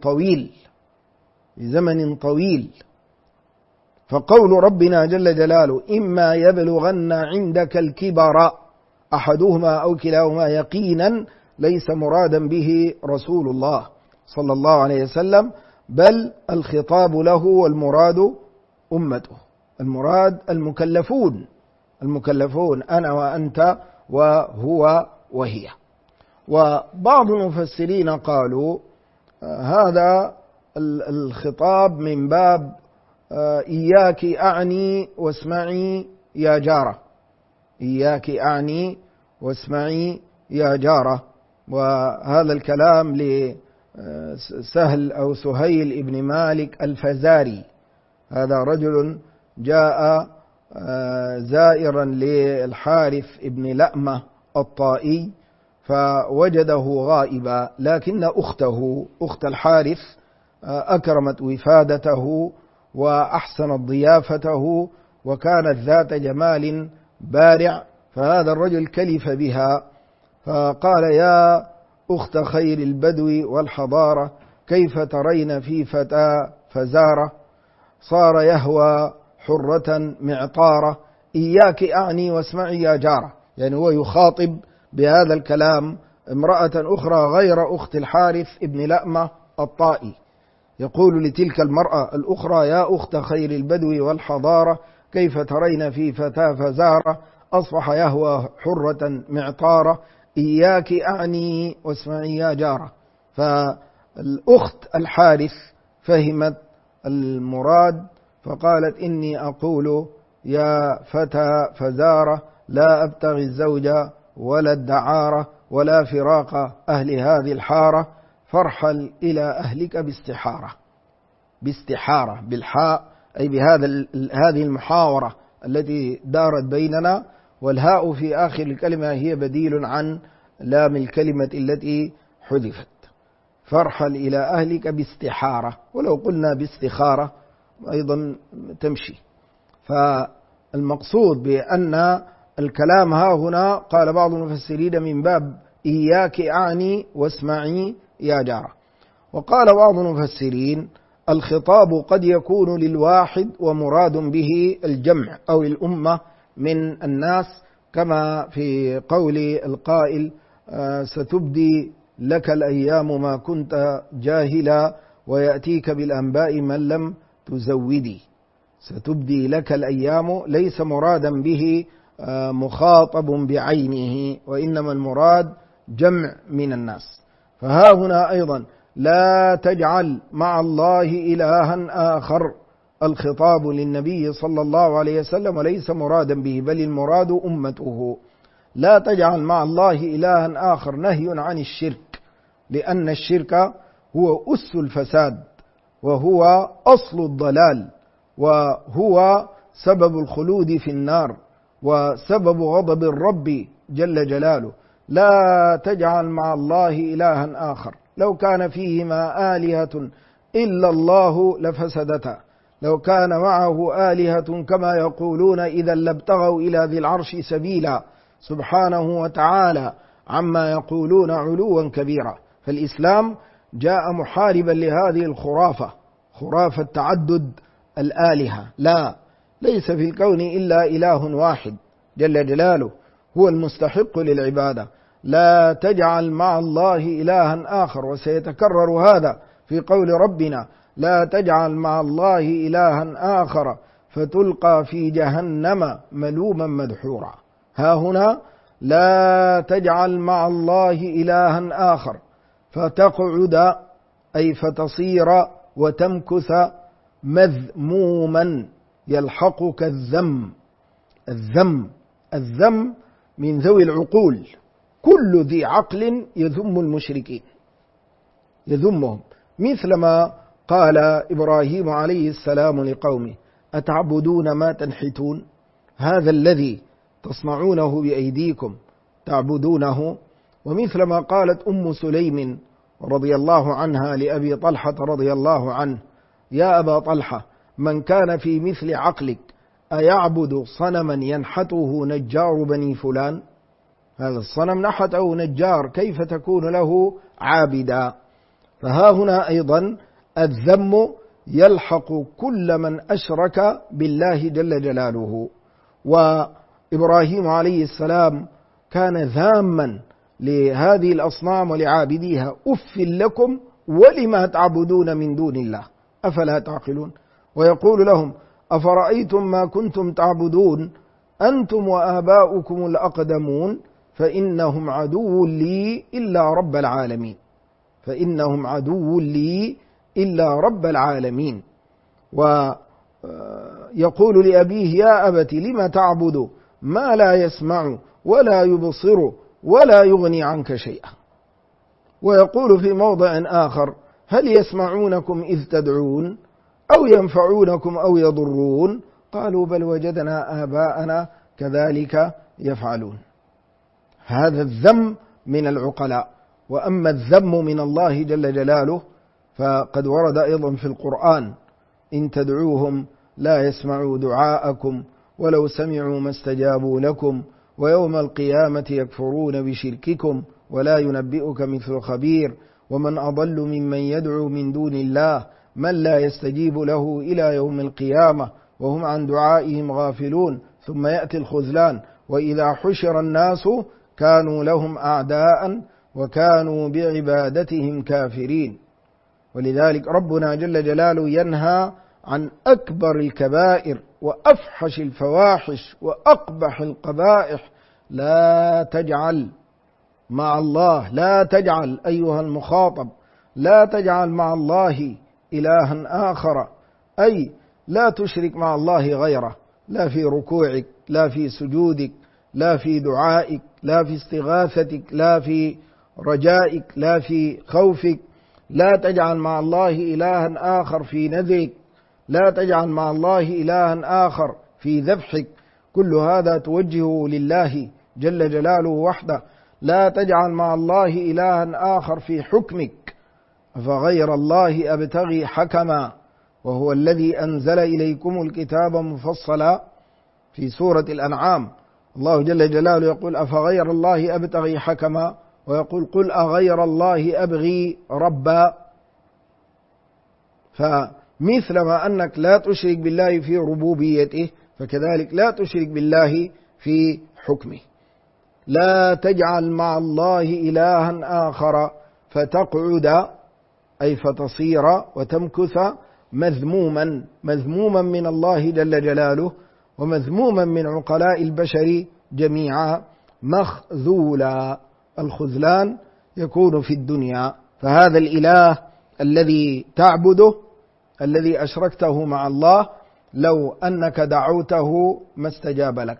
طويل. فقول ربنا جل جلاله إما يبلغن عندك الكبر أحدهما أو كلاهما يقينا ليس مرادا به رسول الله صلى الله عليه وسلم، بل الخطاب له والمراد أمته، المراد المكلفون أنا وأنت وهو وهي. وبعض المفسرين قالوا هذا الخطاب من باب إياك أعني واسمعي يا جارة، إياك أعني واسمعي يا جارة. وهذا الكلام لسهل أو سهيل ابن مالك الفزاري، هذا رجل جاء زائرا للحارث ابن لأمة الطائي فوجده غائبا، لكن أخت الحارث أكرمت وفادته وأحسنت ضيافته وكانت ذات جمال بارع، فهذا الرجل كلف بها فقال يا أخت خير البدو والحضارة كيف ترين في فتى فزارة صار يهوى حرة معطارة إياك أعني واسمعي يا جارة. يعني هو يخاطب بهذا الكلام امرأة أخرى غير أخت الحارث ابن لأمة الطائي، يقول لتلك المرأة الأخرى يا أخت خير البدو والحضارة كيف ترين في فتى فزارة أصبح يهوى حرة معطارة، إياك أعني واسمعي يا جارة. فالأخت الحارث فهمت المراد فقالت إني أقول يا فتى فزارة لا أبتغي الزوجة ولا الدعارة ولا فراق أهل هذه الحارة، فارحل إلى أهلك باستحارة. باستحارة بالحاء، أي هذه المحاورة التي دارت بيننا، والهاء في آخر الكلمة هي بديل عن لام الكلمة التي حذفت. فارحل إلى أهلك باستحارة، ولو قلنا باستخارة أيضا تمشي. فالمقصود بأن الكلام ها هنا قال بعض المفسرين من باب إياك أعني واسمعي يا جارة. وقال بعض المفسرين الخطاب قد يكون للواحد ومراد به الجمع أو الأمة من الناس، كما في قول القائل ستبدي لك الأيام ما كنت جاهلا ويأتيك بالأنباء من لم تزودي. ستبدي لك الأيام ليس مرادا به مخاطب بعينه، وإنما المراد جمع من الناس. فها هنا أيضا لا تجعل مع الله إلها آخر، الخطاب للنبي صلى الله عليه وسلم وليس مرادا به، بل المراد أمته. لا تجعل مع الله إلها آخر نهي عن الشرك، لأن الشرك هو أس الفساد وهو أصل الضلال، وهو سبب الخلود في النار وسبب غضب الرب جل جلاله. لا تجعل مع الله إلها آخر، لو كان فيهما آلهة إلا الله لفسدتا، لو كان معه آلهة كما يقولون إذا لابتغوا إلى ذي العرش سبيلا سبحانه وتعالى عما يقولون علوا كبيرا. فالإسلام جاء محاربا لهذه الخرافة، خرافة تعدد الآلهة. لا، ليس في الكون إلا إله واحد جل جلاله هو المستحق للعبادة. لا تجعل مع الله إلها آخر، وسيتكرر هذا في قول ربنا لا تجعل مع الله إلها آخر فتلقى في جهنم ملوما مدحورا. ها هنا لا تجعل مع الله إلها آخر فتقعد، أي فتصير وتمكث مذموما يلحقك الذم. الذم من ذوي العقول، كل ذي عقل يذم المشركين، يذمهم، مثلما قال إبراهيم عليه السلام لقومه أتعبدون ما تنحتون، هذا الذي تصنعونه بأيديكم تعبدونه. ومثلما قالت أم سليم رضي الله عنها لأبي طلحة رضي الله عنه يا أبا طلحة من كان في مثل عقلك أيعبد صنما ينحته نجار بني فلان، هذا الصنم نحته نجار كيف تكون له عابدا. فها هنا أيضا الذم يلحق كل من أشرك بالله جل جلاله. وإبراهيم عليه السلام كان ذاما لهذه الأصنام ولعابديها أف لكم ولما تعبدون من دون الله أفلا تعقلون. ويقول لهم أفرأيتم ما كنتم تعبدون أنتم وآباؤكم الأقدمون فإنهم عدو لي إلا رب العالمين، فإنهم عدو لي إلا رب العالمين. ويقول لأبيه يا أبت لم تعبد ما لا يسمع ولا يبصر ولا يغني عنك شيئا. ويقول في موضع آخر هل يسمعونكم إذ تدعون أو ينفعونكم أو يضرون قالوا بل وجدنا آباءنا كذلك يفعلون. هذا الذم من العقلاء. وأما الذم من الله جل جلاله فقد ورد أيضا في القرآن إن تدعوهم لا يسمعوا دعاءكم ولو سمعوا ما استجابوا لكم ويوم القيامة يكفرون بشرككم ولا ينبئك مثل خبير ومن أضل ممن يدعو من دون الله من لا يستجيب له إلى يوم القيامة وهم عن دعائهم غافلون ثم يأتي الخذلان وإذا حشر الناس كانوا لهم أعداء وكانوا بعبادتهم كافرين. ولذلك ربنا جل جلاله ينهى عن أكبر الكبائر وأفحش الفواحش وأقبح القبائح. لا تجعل مع الله، لا تجعل أيها المخاطب، لا تجعل مع الله إلها آخر، أي لا تشرك مع الله غيره، لا في ركوعك، لا في سجودك، لا في دعائك، لا في استغاثتك، لا في رجائك، لا في خوفك. لا تجعل مع الله إلها آخر في نذرك، لا تجعل مع الله إلها آخر في ذبحك، كل هذا توجهه لله جل جلاله وحده. لا تجعل مع الله إلها آخر في حكمك، أفغير الله أبتغي حكما وهو الذي أنزل إليكم الكتاب مفصلا. في سورة الأنعام الله جل جلاله يقول أفغير الله أبتغي حكما، ويقول قل أغير الله أبغي ربا. فمثلما أنك لا تشرك بالله في ربوبيته، فكذلك لا تشرك بالله في حكمه. لا تجعل مع الله إلها آخر فتقعد، أي فتصير وتمكث مذموما من الله جل جلاله، ومذموما من عقلاء البشر جميعا، مخذولا. الخذلان يكون في الدنيا. فهذا الإله الذي تعبده الذي أشركته مع الله، لو أنك دعوته ما استجاب لك،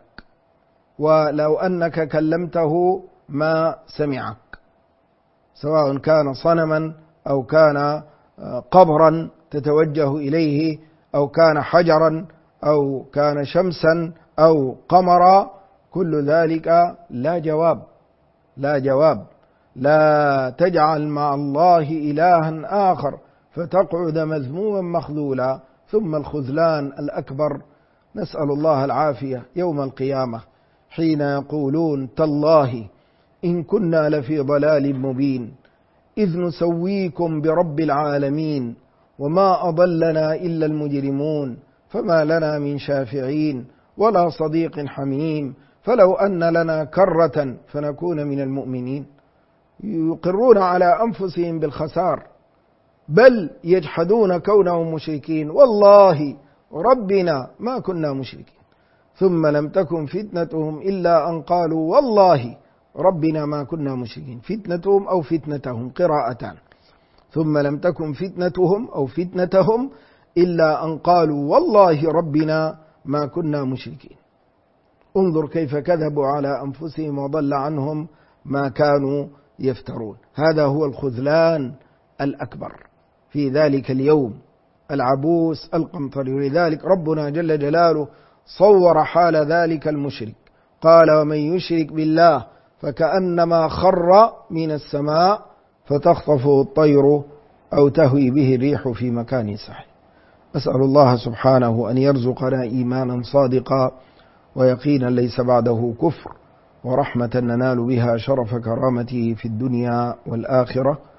ولو أنك كلمته ما سمعك، سواء كان صنما أو كان قبرا تتوجه إليه، أو كان حجرا، أو كان شمسا أو قمرا، كل ذلك لا جواب. لا جواب. لا تجعل مع الله إلها آخر فتقعد مذموما مخذولا. ثم الخذلان الأكبر، نسأل الله العافية يوم القيامة، حين يقولون تالله إن كنا لفي ضلال مبين إذ نسويكم برب العالمين وما أضلنا إلا المجرمون فما لنا من شافعين ولا صديق حميم فلو أن لنا كرة فنكون من المؤمنين. يقرون على أنفسهم بالخسار، بل يجحدون كونهم مشركين، والله ربنا ما كنا مشركين. ثم لم تكن فتنتهم إلا أن قالوا والله ربنا ما كنا مشركين. فتنتهم أو فتنتهم قراءتان. ثم لم تكن فتنتهم أو فتنتهم إلا أن قالوا والله ربنا ما كنا مشركين. انظر كيف كذبوا على أنفسهم وضل عنهم ما كانوا يفترون. هذا هو الخذلان الأكبر في ذلك اليوم العبوس القمطري. ولذلك ربنا جل جلاله صور حال ذلك المشرك، قال ومن يشرك بالله فكأنما خر من السماء فتخطفه الطير أو تهوي به الريح في مكان سحيق. أسأل الله سبحانه أن يرزقنا إيمانا صادقا ويقينا ليس بعده كفر، ورحمة ننال بها شرف كرامته في الدنيا والآخرة.